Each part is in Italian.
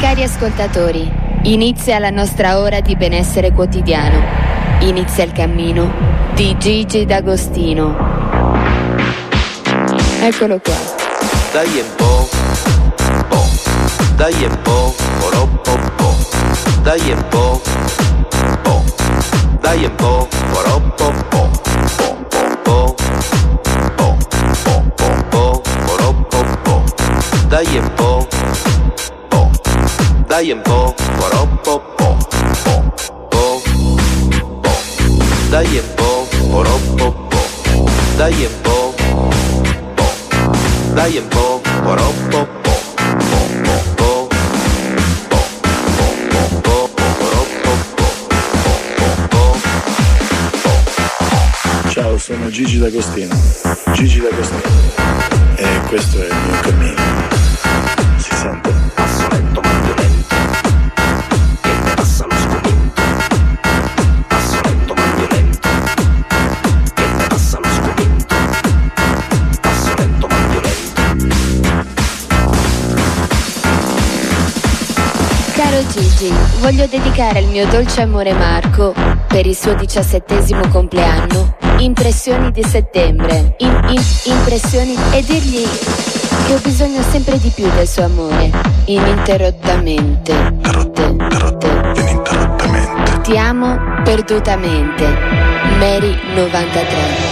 Cari ascoltatori, inizia la nostra ora di benessere quotidiano. Inizia il cammino di Gigi D'Agostino. Eccolo qua. Dai un po', dai un po', po', dai un po', dai un po', po', dai un po', dai un po', dai un po', dai un po', dai un po', Ciao, sono Gigi D'Agostino, e questo è il mio cammino. Si sente? Passo lento ma violento, che ne passa lo sgomento. Passo lento ma violento, che ne passa lo sgomento. Passo lento ma violento. Caro Gigi, voglio dedicare al mio dolce amore Marco, per il suo 17° compleanno, impressioni di settembre, impressioni, e dirgli che ho bisogno sempre di più del suo amore, ininterrottamente. Ininterrottamente. Ti amo perdutamente. Mary 93.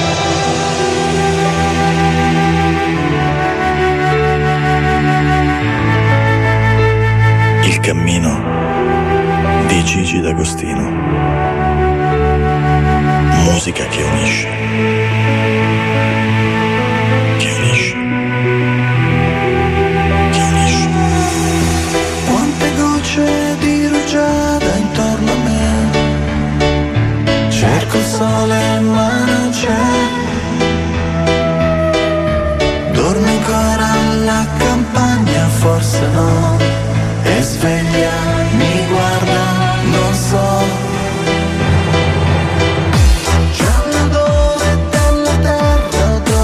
Il cammino di Gigi D'Agostino. Musica che unisce. Che unisce. Che unisce. Quante gocce di rugiada intorno a me. Cerco il sole ma non c'è. Dormo ancora alla campagna, forse no. E sveglia, mi guarda, non so. Già l'odore della terra,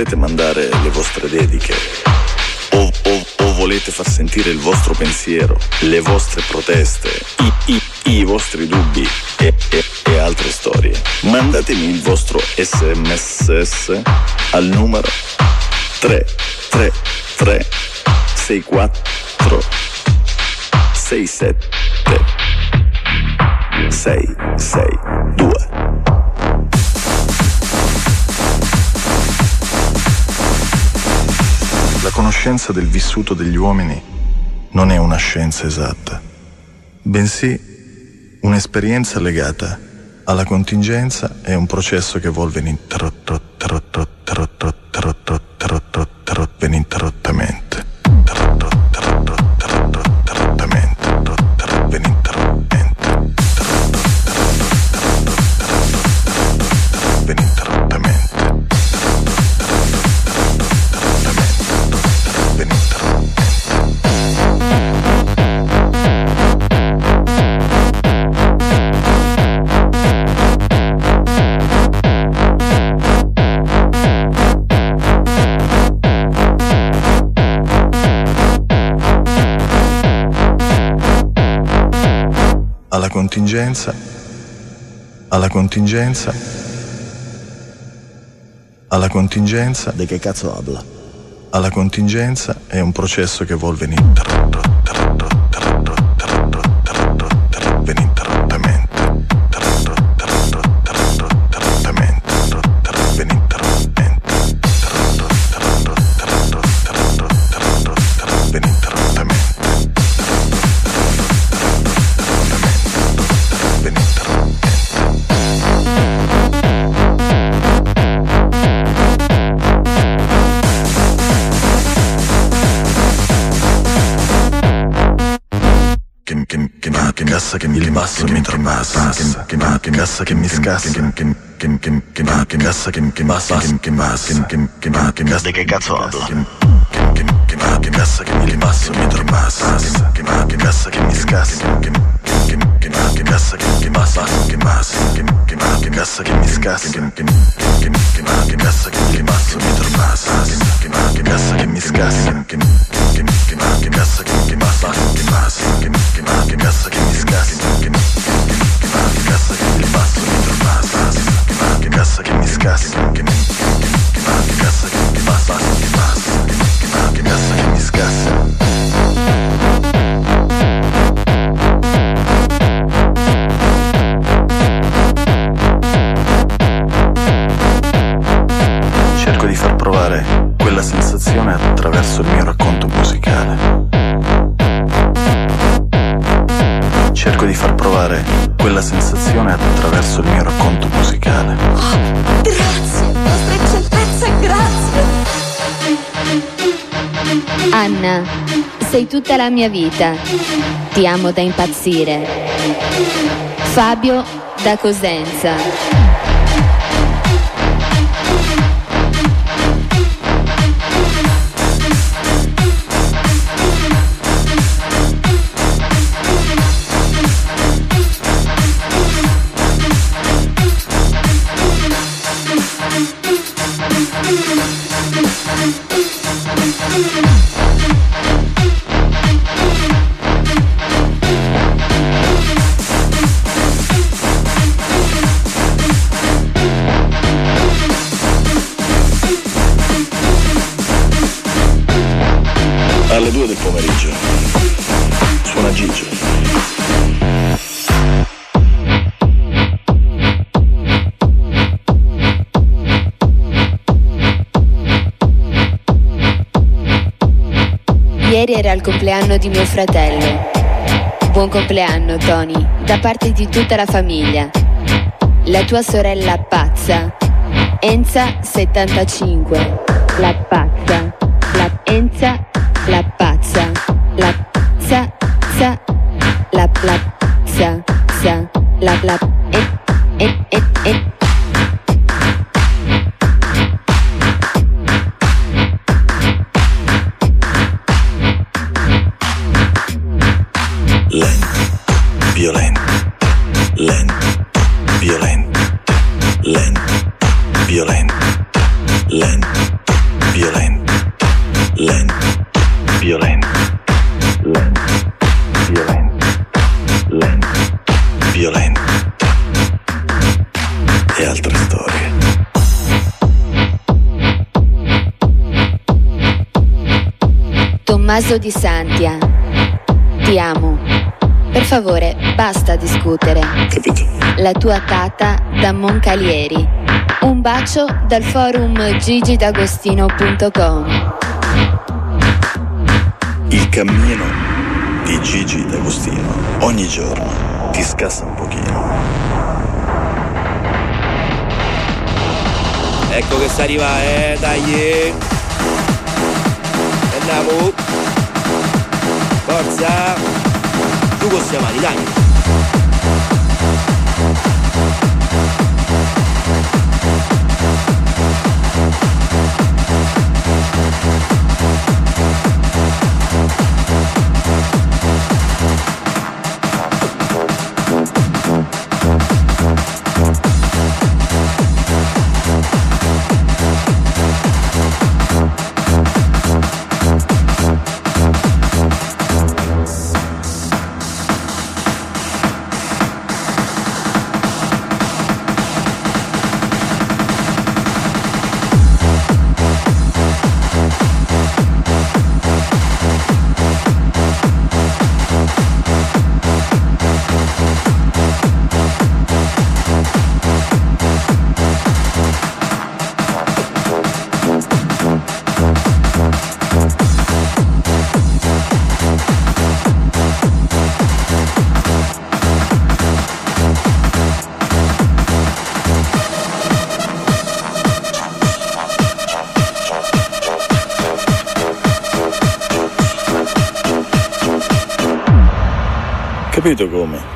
volete mandare le vostre dediche o volete far sentire il vostro pensiero, le vostre proteste, i vostri dubbi e altre storie, mandatemi il vostro SMS al numero 333 64 67 662. La conoscenza del vissuto degli uomini non è una scienza esatta, bensì un'esperienza legata alla contingenza e un processo che evolve ininterrottamente. Alla contingenza di che cazzo habla? Alla contingenza è un processo che evolve ininterrottamente. Cassa che mi rimasso, mi trapassa, che cassa che mi scassa, che cassa che mi massa, che Di che cazzo habla? che cassa che mi rimasso, mi trapassa, che cassa che mi scassa, che cassa che mi massa, che cassa che mi scassa, che cassa che mi rimasso, mi trapassa, che cassa che mi scassa, che cassa che mi massa, che cassa che mi scassa, che cassa che mi rimasso, mi trapassa, che cassa che mi scassa, che cassa che mi massa, che cassa che mi scassa. Cerco di far provare quella sensazione attraverso il mio racconto musicale. Cerco di far provare quella sensazione attraverso il mio racconto musicale. Grazie, vostra eccellenza, grazie. Anna, sei tutta la mia vita. Ti amo da impazzire. Fabio da Cosenza. Alle 2 del pomeriggio suona Gigio. Ieri era il compleanno di mio fratello. Buon compleanno, Tony, da parte di tutta la famiglia. La tua sorella pazza, Enza 75. La pazza, la Enza, la pazza, la pazza, la pazza, la Lento, violento, lento, violento, lento, violento, lento, Tommaso Di Santia. Ti amo. Per favore, basta discutere. Capito? La tua tata da Moncalieri. Un bacio dal forum gigidagostino.com. Il cammino di Gigi D'Agostino ogni giorno ti scassa un pochino. Ecco che sta arriva, dai. Andiamo. Forza. Tu queste mani, dai. Capito come?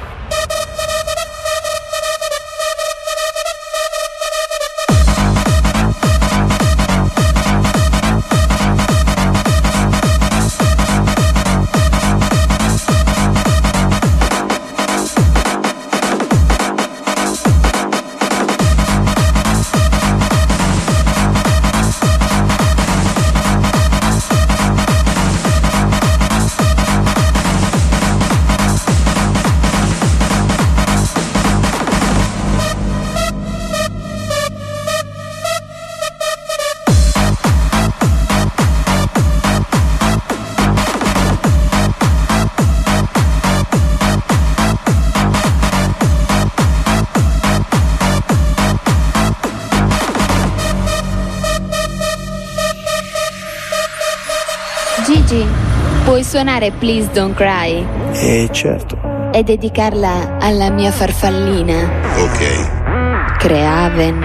Gigi, puoi suonare Please Don't Cry? Certo. E dedicarla alla mia farfallina. Ok. Criven.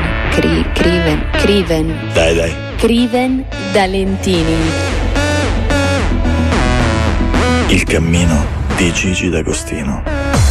Dai. Criven da Lentini. Il cammino di Gigi D'Agostino.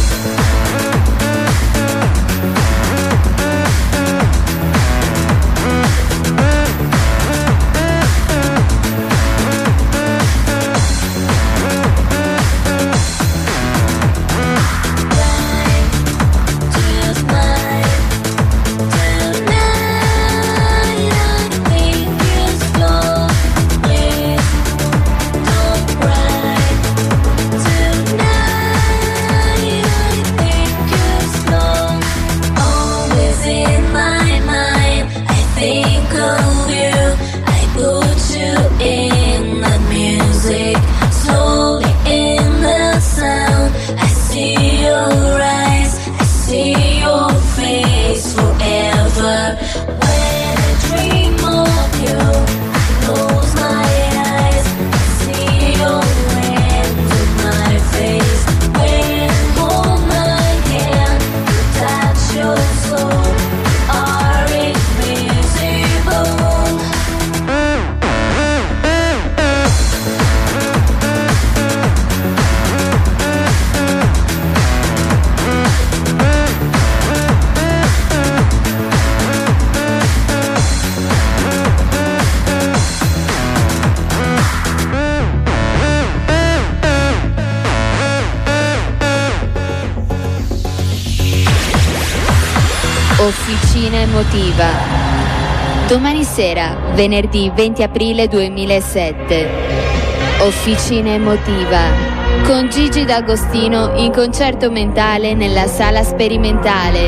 Officina emotiva. Domani sera, venerdì 20 aprile 2007. Officina emotiva. Con Gigi D'Agostino in concerto mentale nella sala sperimentale.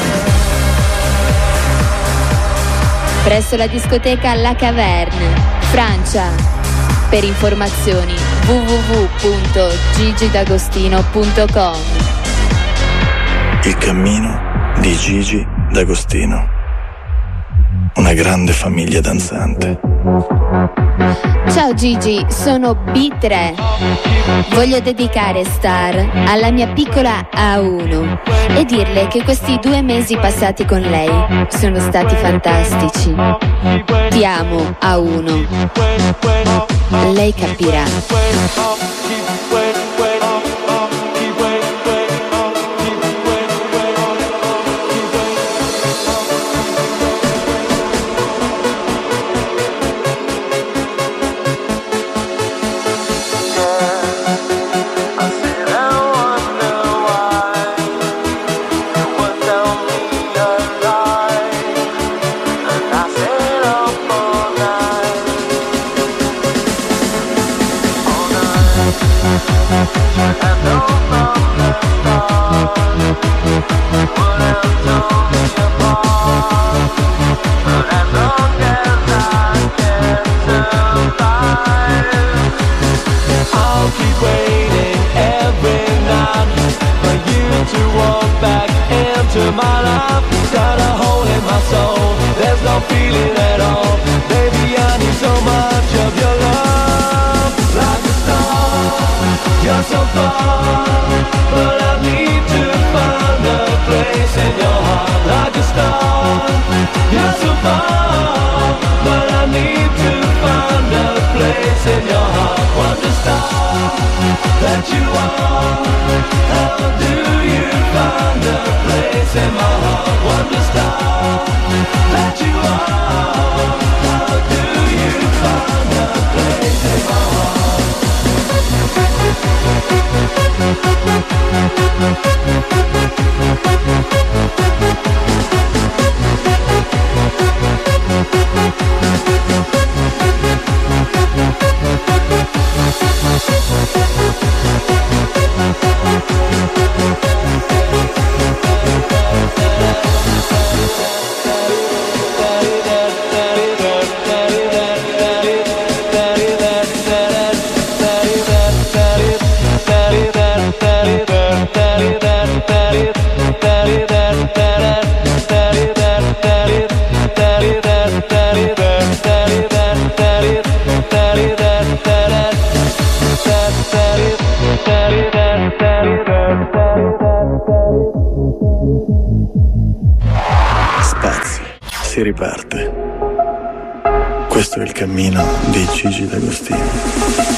Presso la discoteca La Caverne. Francia. Per informazioni www.gigidagostino.com. Il cammino di Gigi D'Agostino. Una grande famiglia danzante. Ciao Gigi, sono B3. Voglio dedicare Star alla mia piccola A1 e dirle che questi 2 mesi passati con lei sono stati fantastici. Ti amo, A1. Lei capirà. I'll keep waiting every night for you to walk back into my life. Got a hole in my soul, there's no feeling at all. Baby, I need so much of your love. Like a star, you're so far, but I need to find a place in your heart. Like a star, you're so far, but I need to find a place in your heart. Wonder star that you are, how do you find a place in my heart? Wonder star that you are, how do you find a place in my heart? Spazi, si riparte. Questo è il cammino di Gigi D'Agostino.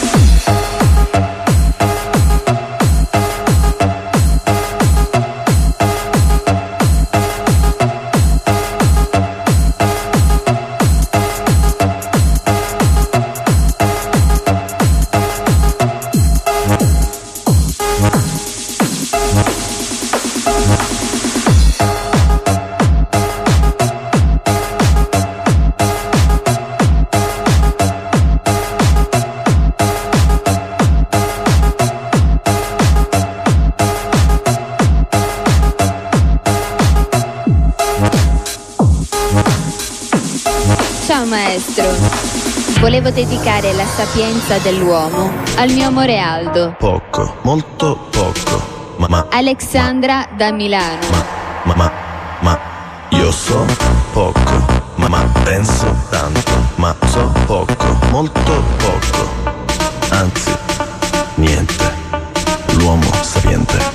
Ciao maestro, volevo dedicare la sapienza dell'uomo al mio amore Aldo. Poco, molto poco. Ma Alexandra da Milano. ma io so poco, ma penso tanto. Ma so poco, molto poco. Anzi, niente. L'uomo sapiente.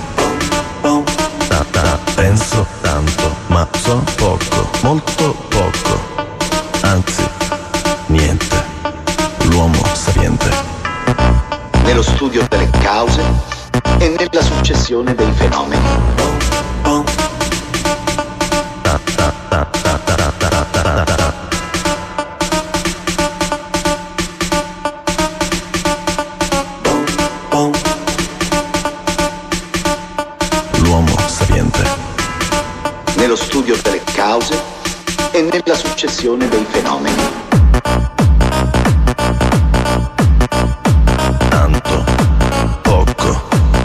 Penso tanto, ma so poco, molto poco. Anzi, niente. L'uomo sapiente. Nello studio delle cause e nella successione dei fenomeni. L'uomo sapiente. Nello studio delle cause e nella successione dei fenomeni. Tanto, poco,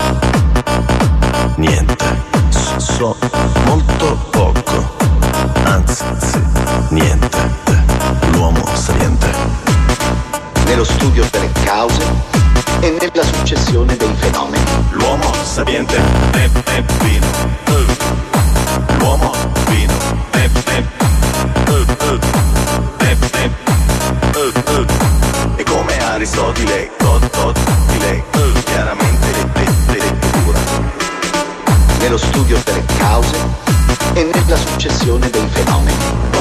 niente. So molto poco. Anzi, niente. L'uomo sapiente. nello studio delle cause e nella successione dei fenomeni. L'uomo sapiente è vino. L'uomo vino è e come Aristotele, chiaramente lettura. Nello studio delle cause e nella successione dei fenomeni.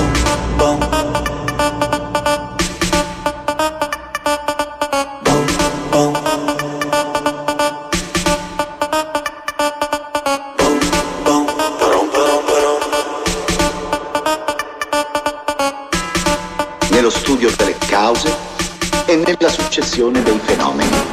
Nello studio delle cause e nella successione dei fenomeni.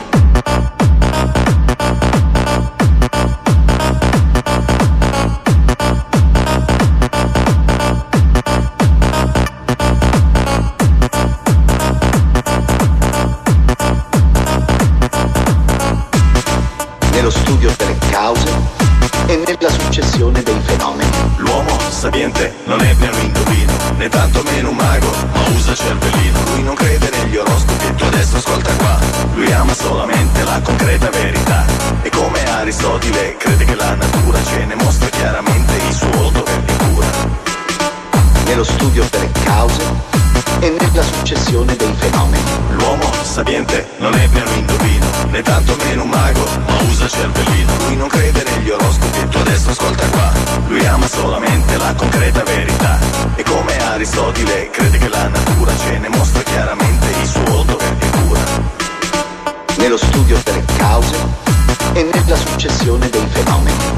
Nello studio delle cause e nella successione dei fenomeni. L'uomo sapiente non è né un indovino, né tanto meno un mago, ma usa cervellino. Lui non crede negli oroscopi, tu adesso ascolta qua. Lui ama solamente la concreta verità. E come Aristotele crede che la natura ce ne mostra chiaramente il suo volto per di cura. Nello studio delle cause e nella successione dei fenomeni. L'uomo sapiente non è né un indovino, né tanto meno un mago, ma usa cervellino. Lui non crede negli oroscopi, tu adesso ascolta qua. Lui ama solamente la concreta verità. E come Aristotele crede che la natura ce ne mostra chiaramente il suo volto per di cura. Nello studio delle cause e nella successione dei fenomeni.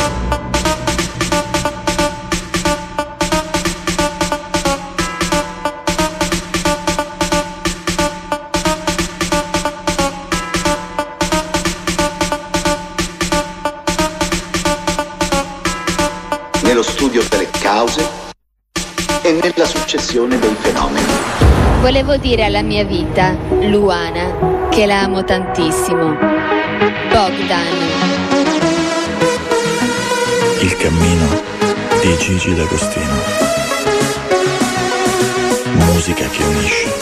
Nello studio delle cause e nella successione dei fenomeni. Volevo dire alla mia vita, Luana, che la amo tantissimo. Bogdan. Il cammino di Gigi D'Agostino. Musica che unisce.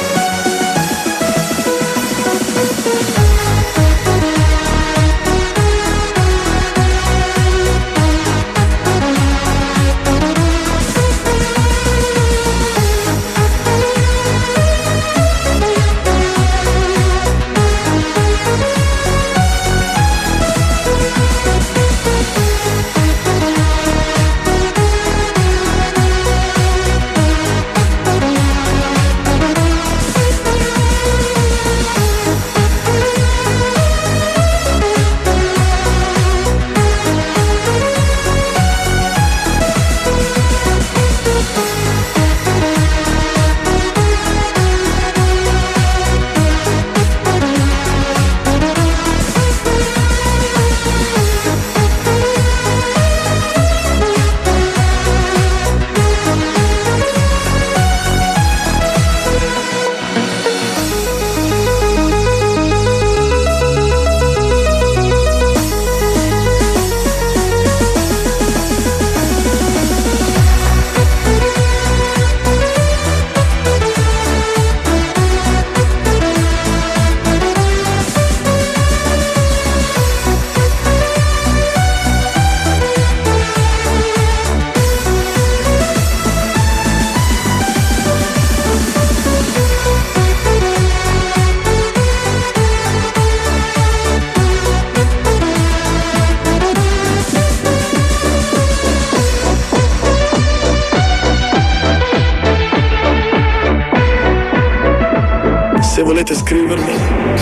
Se volete scrivermi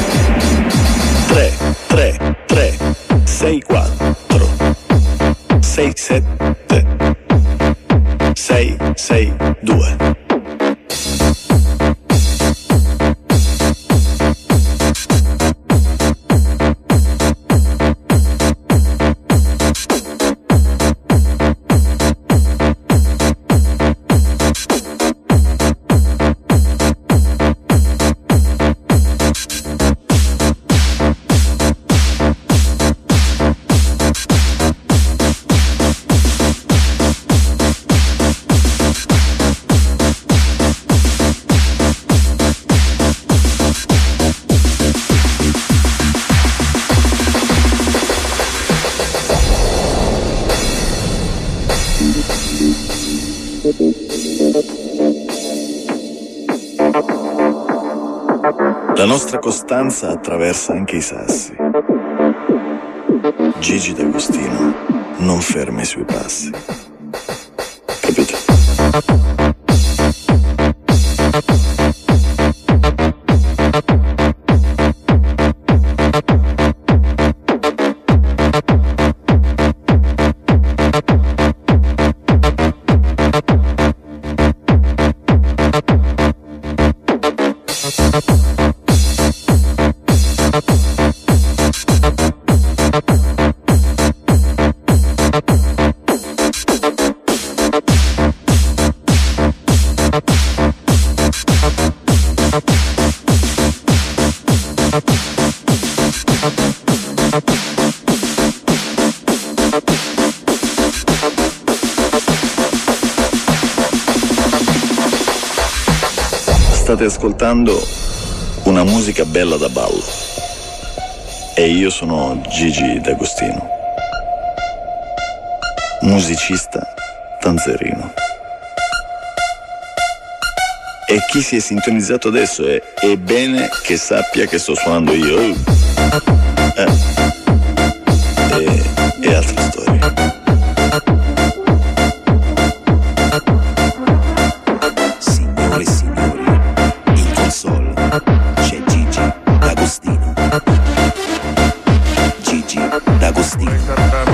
333 64 67 662. La nostra costanza attraversa anche i sassi. Gigi D'Agostino non ferma i suoi passi. Capito? State ascoltando una musica bella da ballo e io sono Gigi D'Agostino, musicista tanzerino. E chi si è sintonizzato adesso è bene che sappia che sto suonando io. E altre storie. Signore e signori, in console c'è Gigi D'Agostino. Gigi D'Agostino.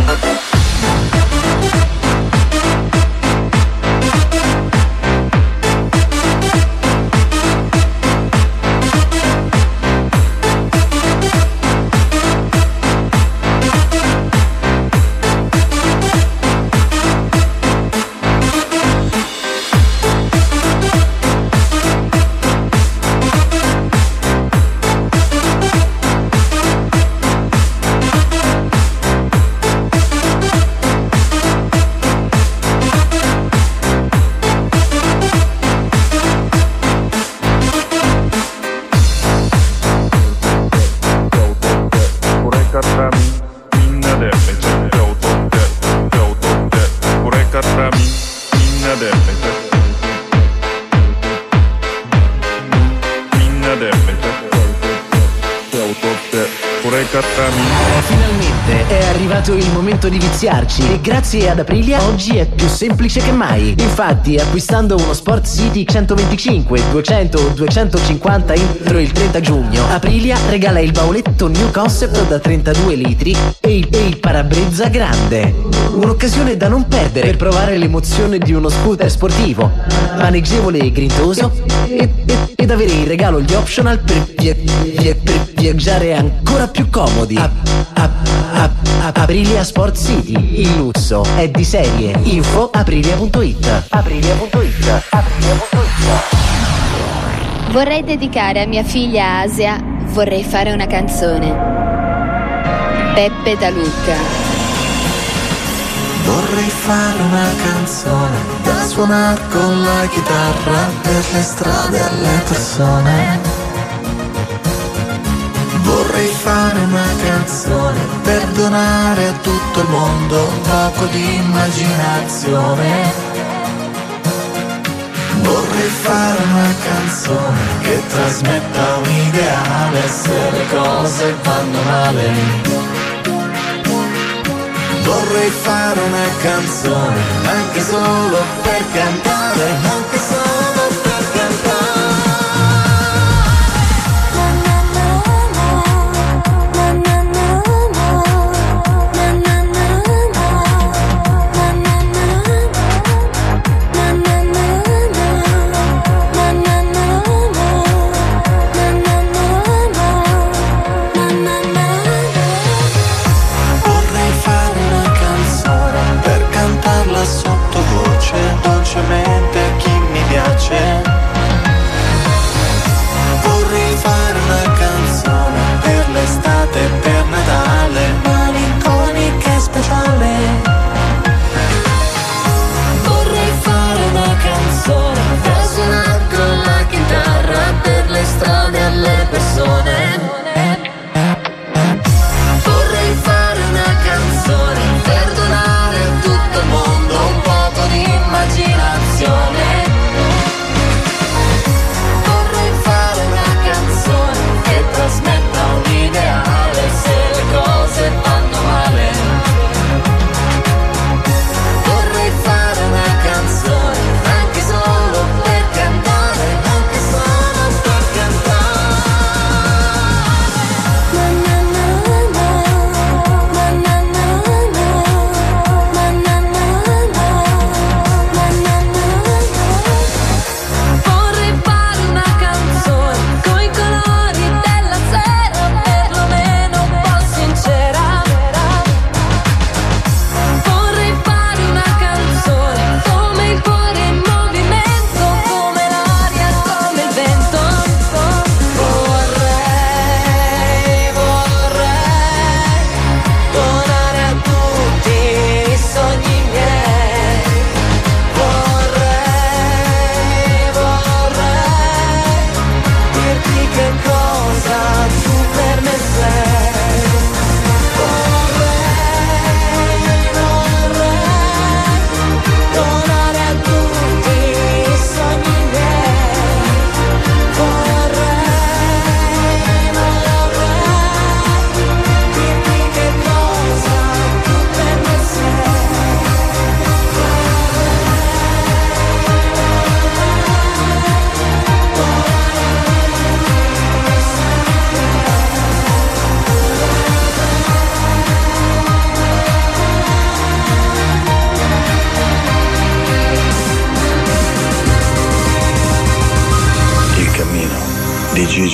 Finalmente è arrivato il momento di viziarci e grazie ad Aprilia oggi è più semplice che mai. Infatti, acquistando uno Sport City 125, 200 o 250 entro il 30 giugno, Aprilia regala il bauletto New Concept da 32 litri e il parabrezza grande. Un'occasione da non perdere per provare l'emozione di uno scooter sportivo, maneggevole e grintoso ed avere in regalo gli optional per viaggiare ancora più comodi. Aprilia Sport City, il lusso è di serie. Info aprilia.it. Vorrei dedicare a mia figlia Asia, vorrei fare una canzone. Peppe da Lucca. Vorrei fare una canzone da suonare con la chitarra per le strade alle persone. Vorrei fare una canzone per donare a tutto il mondo un poco di immaginazione. Vorrei fare una canzone che trasmetta un ideale se le cose vanno male. Vorrei fare una canzone anche solo per cantare, anche solo per cantare. Sottovoce, dolcemente a chi mi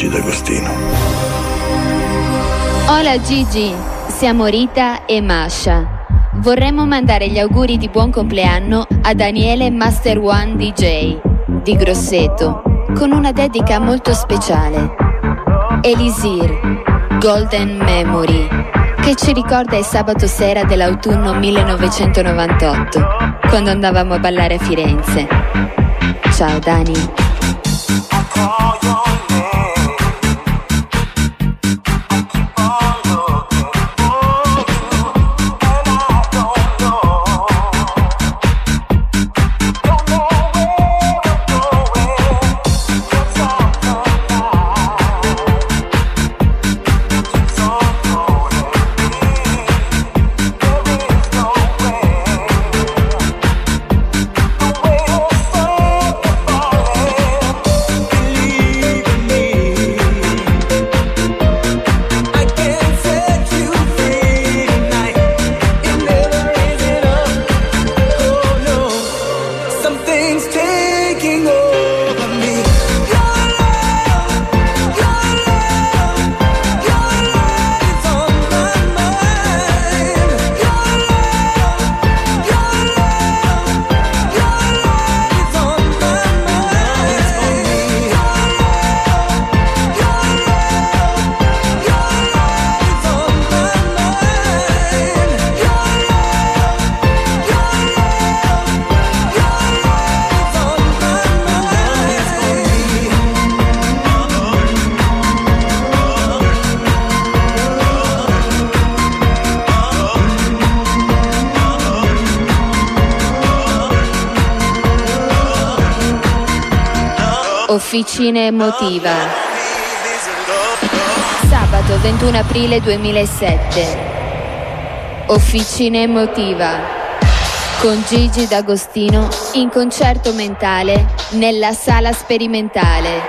Gigi D'Agostino. Hola Gigi, siamo Rita e Masha. Vorremmo mandare gli auguri di buon compleanno a Daniele Master One DJ di Grosseto con una dedica molto speciale. Elisir, Golden Memory, che ci ricorda il sabato sera dell'autunno 1998, quando andavamo a ballare a Firenze. Ciao Dani. Officina emotiva. Sabato 21 aprile 2007. Officina emotiva con Gigi D'Agostino in concerto mentale nella sala sperimentale.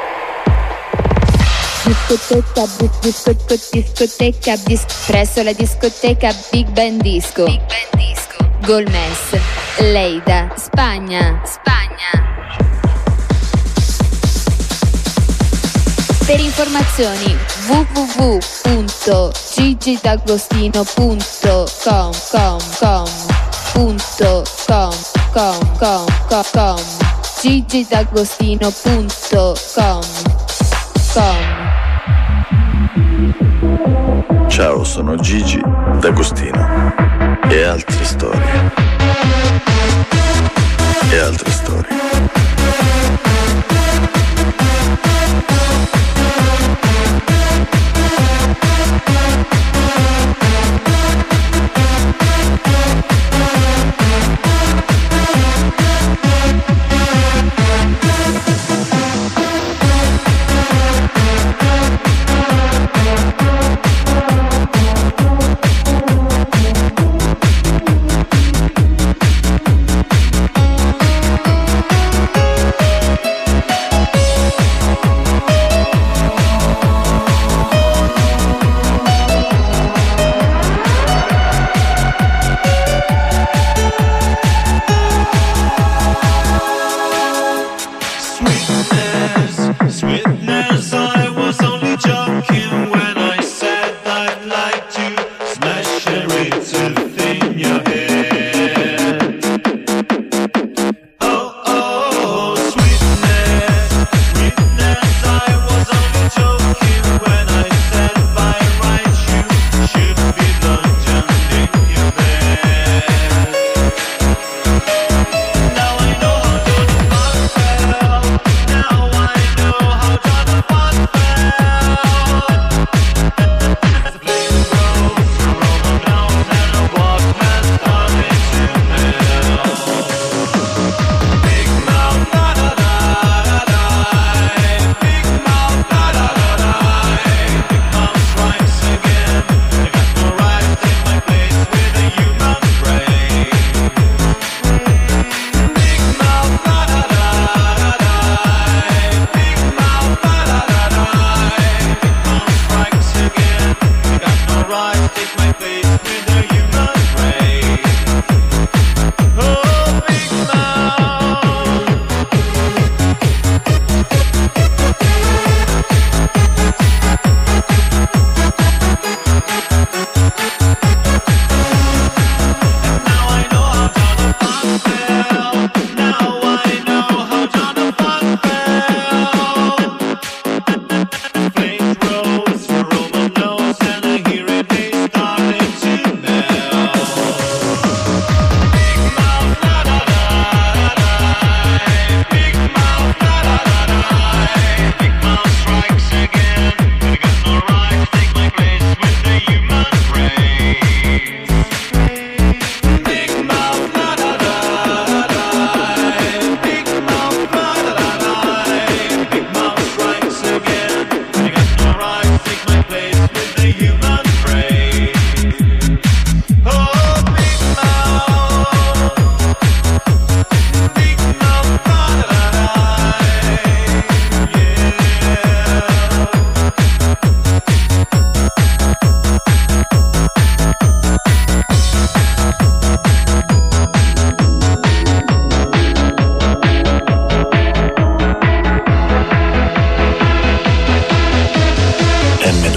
Discoteca presso la discoteca Big Ben Disco. Golmes, Leida, Spagna. Per informazioni www.gigidagostino.com gigidagostino.com. Ciao, sono Gigi D'Agostino e altre storie. E altre storie.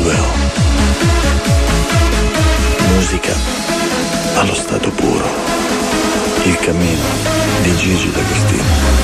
Well. Musica allo stato puro. Il cammino di Gigi D'Agostino.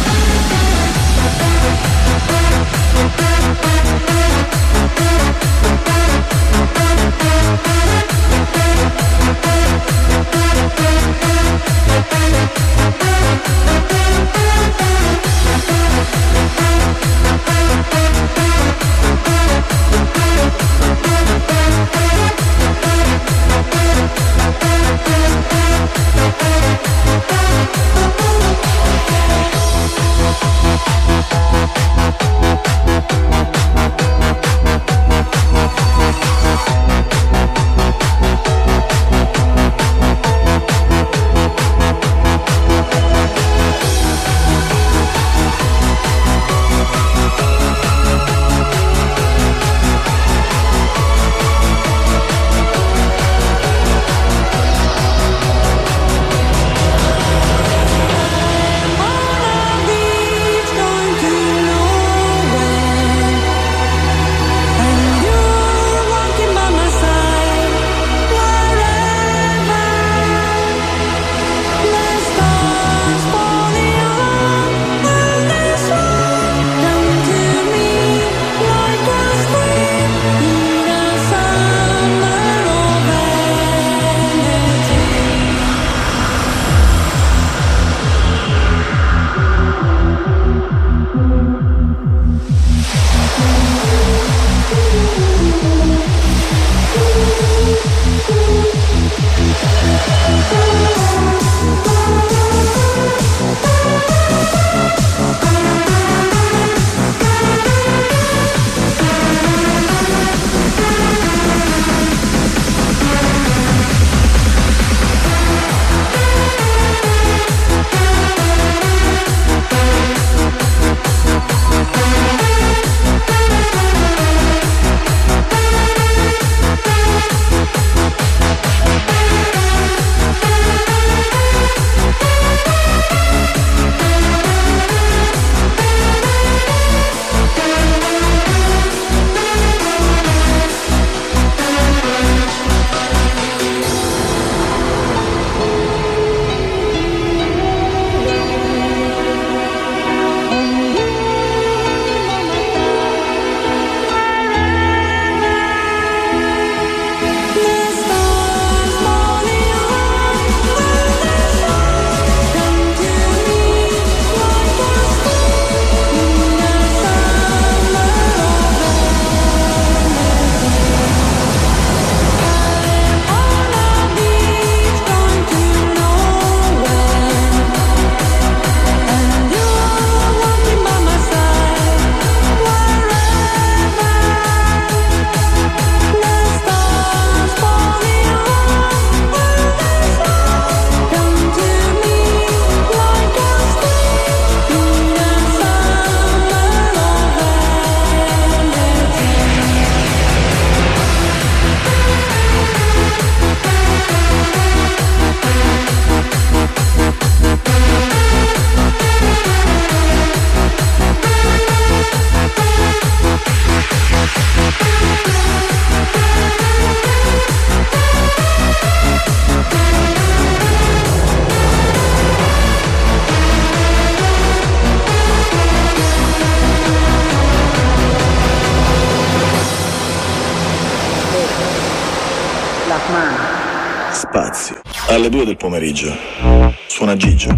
Spazio. Alle 2 del pomeriggio. Suona Gigio.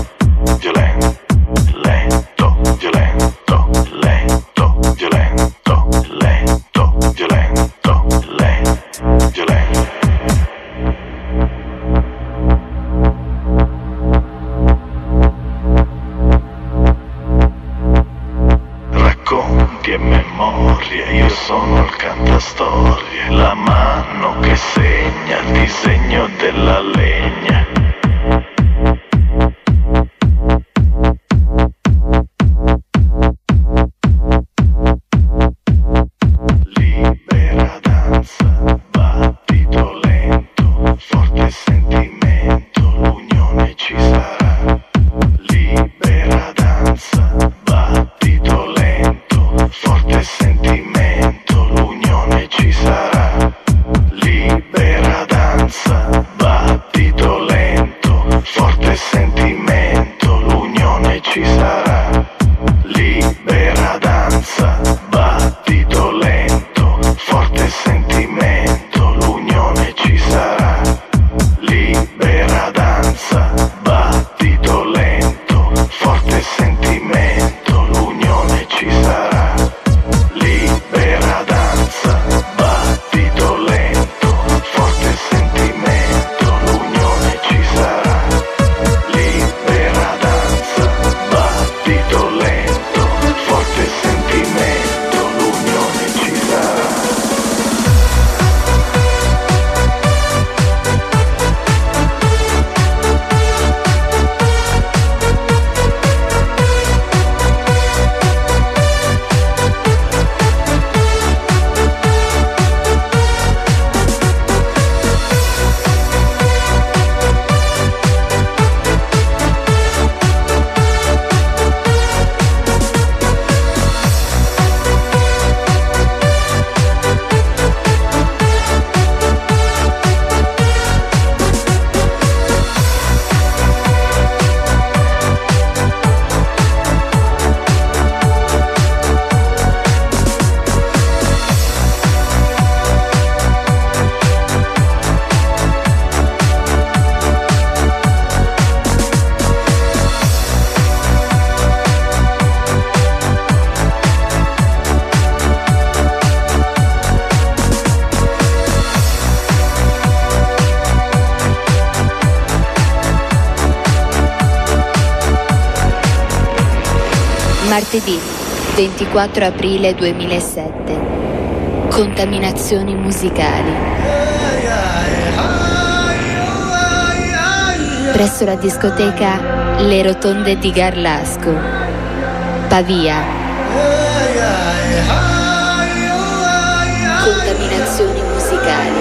Violento, forte sentimento, l'unione ci sarà. Libera danza, battito lento, forte sentimento, l'unione ci sarà. Libera danza, battito lento, forte sentimento, l'unione ci sarà. Libera danza, battito lento, forte sentimento, l'unione ci sarà. Libera danza, battito lento, forte sentimento, l'unione ci sarà. Martedì 24 aprile 2007. Contaminazioni musicali. Presso la discoteca Le Rotonde di Garlasco, Pavia. Contaminazioni musicali.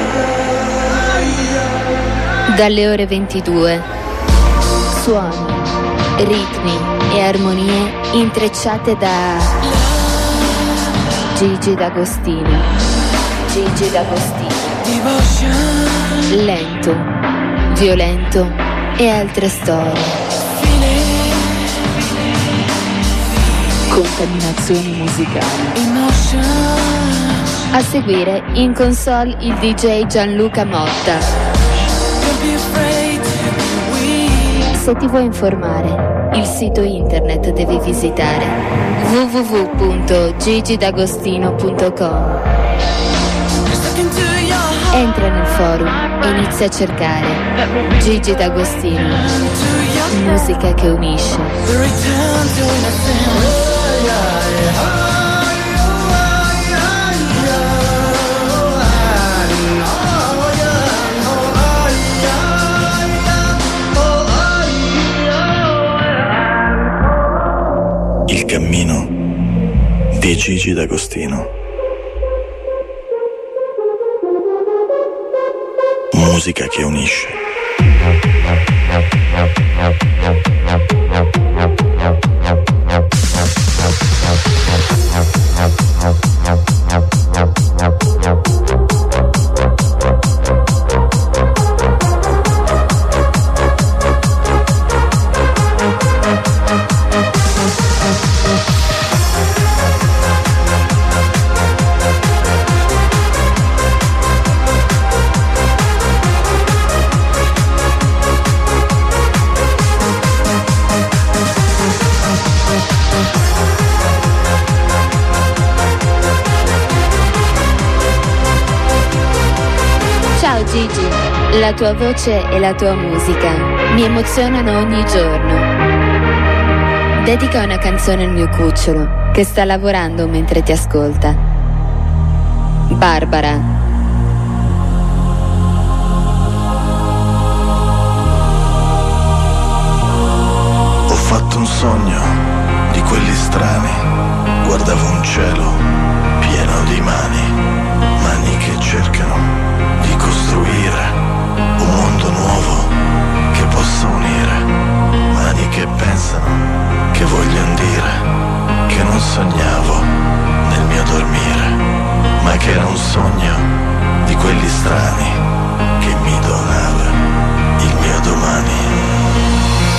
Dalle ore 22. Suoni, ritmi e armonie intrecciate da Gigi D'Agostino. Gigi D'Agostino. Lento, violento e altre storie. Contaminazioni musicali. A seguire in console il DJ Gianluca Motta. Se ti vuoi informare, il sito internet devi visitare www.gigidagostino.com. Entra nel forum e inizia a cercare Gigi D'Agostino, musica che unisce. Il cammino di Gigi D'Agostino. Musica che unisce. Ciao Gigi, la tua voce e la tua musica mi emozionano ogni giorno. Dedica una canzone al mio cucciolo che sta lavorando mentre ti ascolta. Barbara. Ho fatto un sogno di quelli strani, guardavo un cielo pieno di mani, mani che cercano di costruire un mondo nuovo che possa unire, mani che pensano, che vogliono dire che non sognavo nel mio dormire, ma che era un sogno di quelli strani che mi donava il mio domani.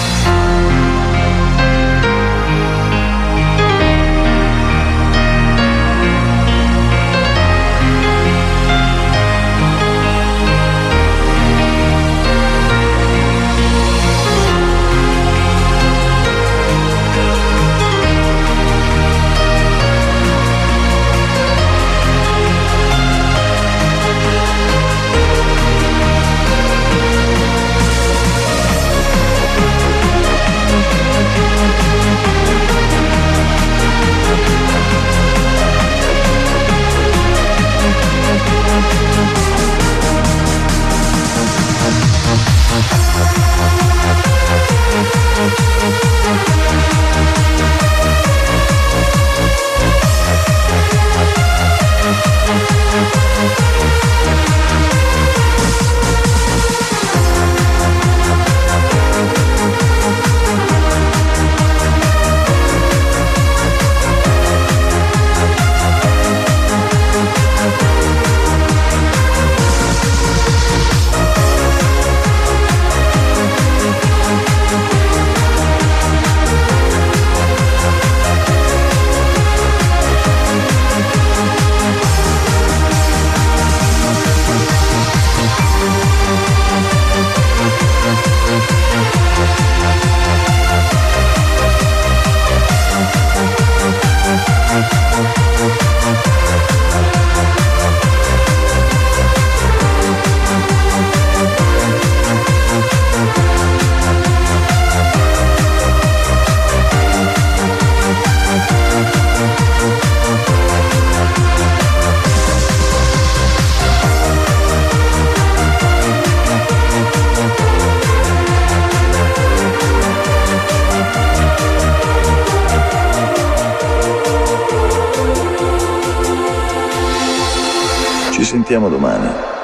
sentiamo domani.